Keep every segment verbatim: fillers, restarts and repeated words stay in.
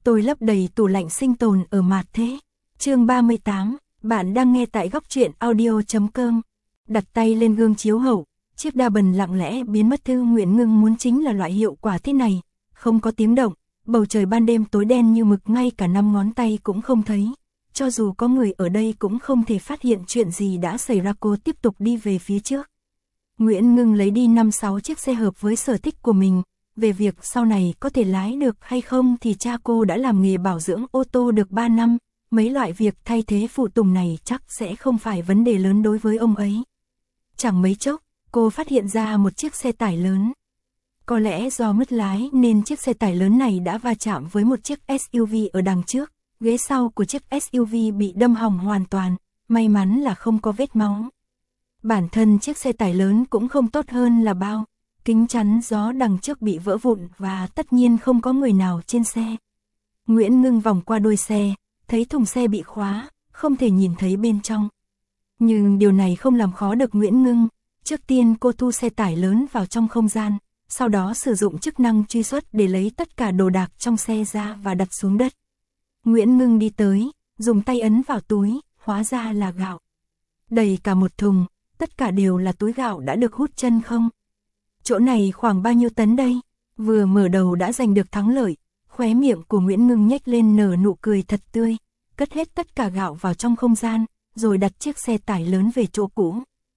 tôi lấp đầy tủ lạnh sinh tồn ở Mạt Thế. Chương ba mươi tám, bạn đang nghe tại góc truyện audio chấm com. Đặt tay lên gương chiếu hậu, chiếc đa bần lặng lẽ biến mất. Thư Nguyễn Ngưng muốn chính là loại hiệu quả thế này, không có tiếng động, bầu trời ban đêm tối đen như mực, ngay cả năm ngón tay cũng không thấy. Cho dù có người ở đây cũng không thể phát hiện chuyện gì đã xảy ra. Cô tiếp tục đi về phía trước. Nguyễn Ngưng lấy đi năm sáu chiếc xe hợp với sở thích của mình. Về việc sau này có thể lái được hay không thì cha cô đã làm nghề bảo dưỡng ô tô được ba năm, mấy loại việc thay thế phụ tùng này chắc sẽ không phải vấn đề lớn đối với ông ấy. Chẳng mấy chốc, cô phát hiện ra một chiếc xe tải lớn. Có lẽ do mất lái nên chiếc xe tải lớn này đã va chạm với một chiếc ét u vê ở đằng trước, ghế sau của chiếc ét u vê bị đâm hỏng hoàn toàn, may mắn là không có vết máu. Bản thân chiếc xe tải lớn cũng không tốt hơn là bao. Kính chắn gió đằng trước bị vỡ vụn và tất nhiên không có người nào trên xe. Nguyễn Ngưng vòng qua đuôi xe, thấy thùng xe bị khóa, không thể nhìn thấy bên trong. Nhưng điều này không làm khó được Nguyễn Ngưng. Trước tiên cô thu xe tải lớn vào trong không gian, sau đó sử dụng chức năng truy xuất để lấy tất cả đồ đạc trong xe ra và đặt xuống đất. Nguyễn Ngưng đi tới, dùng tay ấn vào túi, hóa ra là gạo. Đầy cả một thùng, tất cả đều là túi gạo đã được hút chân không. Chỗ này khoảng bao nhiêu tấn đây? Vừa mở đầu đã giành được thắng lợi, khóe miệng của Nguyễn Ngưng nhếch lên nở nụ cười thật tươi, cất hết tất cả gạo vào trong không gian, rồi đặt chiếc xe tải lớn về chỗ cũ.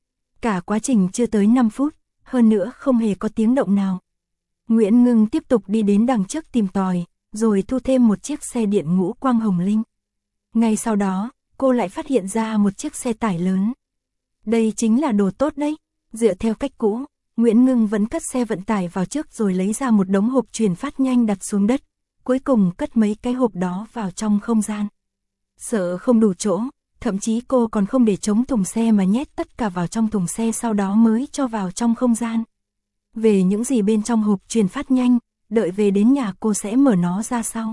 Cả quá trình chưa tới năm phút, hơn nữa không hề có tiếng động nào. Nguyễn Ngưng tiếp tục đi đến đằng trước tìm tòi, rồi thu thêm một chiếc xe điện ngũ quang hồng linh. Ngay sau đó, cô lại phát hiện ra một chiếc xe tải lớn. Đây chính là đồ tốt đấy. Dựa theo cách cũ, Nguyễn Ngưng vẫn cất xe vận tải vào trước rồi lấy ra một đống hộp truyền phát nhanh đặt xuống đất, cuối cùng cất mấy cái hộp đó vào trong không gian. Sợ không đủ chỗ, thậm chí cô còn không để trống thùng xe mà nhét tất cả vào trong thùng xe sau đó mới cho vào trong không gian. Về những gì bên trong hộp truyền phát nhanh, đợi về đến nhà cô sẽ mở nó ra sau.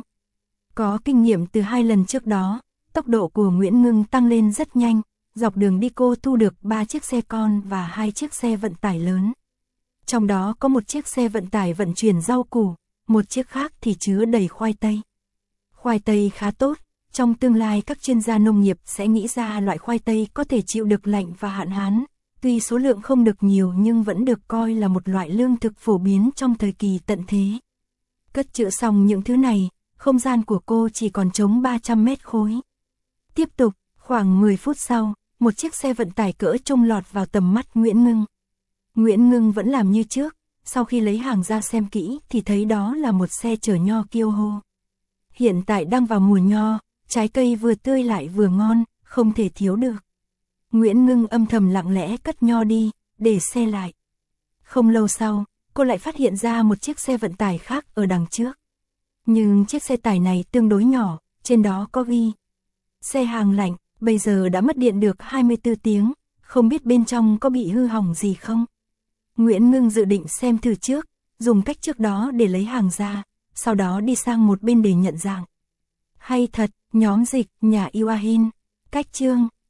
Có kinh nghiệm từ hai lần trước đó, tốc độ của Nguyễn Ngưng tăng lên rất nhanh, dọc đường đi cô thu được ba chiếc xe con và hai chiếc xe vận tải lớn. Trong đó có một chiếc xe vận tải vận chuyển rau củ, một chiếc khác thì chứa đầy khoai tây. Khoai tây khá tốt, trong tương lai các chuyên gia nông nghiệp sẽ nghĩ ra loại khoai tây có thể chịu được lạnh và hạn hán, tuy số lượng không được nhiều nhưng vẫn được coi là một loại lương thực phổ biến trong thời kỳ tận thế. Cất trữ xong những thứ này, không gian của cô chỉ còn trống ba trăm mét khối. Tiếp tục, khoảng mười phút sau, một chiếc xe vận tải cỡ trung lọt vào tầm mắt Nguyễn Ngưng. Nguyễn Ngưng vẫn làm như trước, sau khi lấy hàng ra xem kỹ thì thấy đó là một xe chở nho Kyoho. Hiện tại đang vào mùa nho, trái cây vừa tươi lại vừa ngon, không thể thiếu được. Nguyễn Ngưng âm thầm lặng lẽ cất nho đi, để xe lại. Không lâu sau, cô lại phát hiện ra một chiếc xe vận tải khác ở đằng trước. Nhưng chiếc xe tải này tương đối nhỏ, trên đó có ghi xe hàng lạnh, bây giờ đã mất điện được hai mươi tư tiếng, không biết bên trong có bị hư hỏng gì không. Nguyễn Ngưng dự định xem thử trước, dùng cách trước đó để lấy hàng ra, sau đó đi sang một bên để nhận dạng. Hay thật, nhóm dịch, nhà Iwahin, cách chương.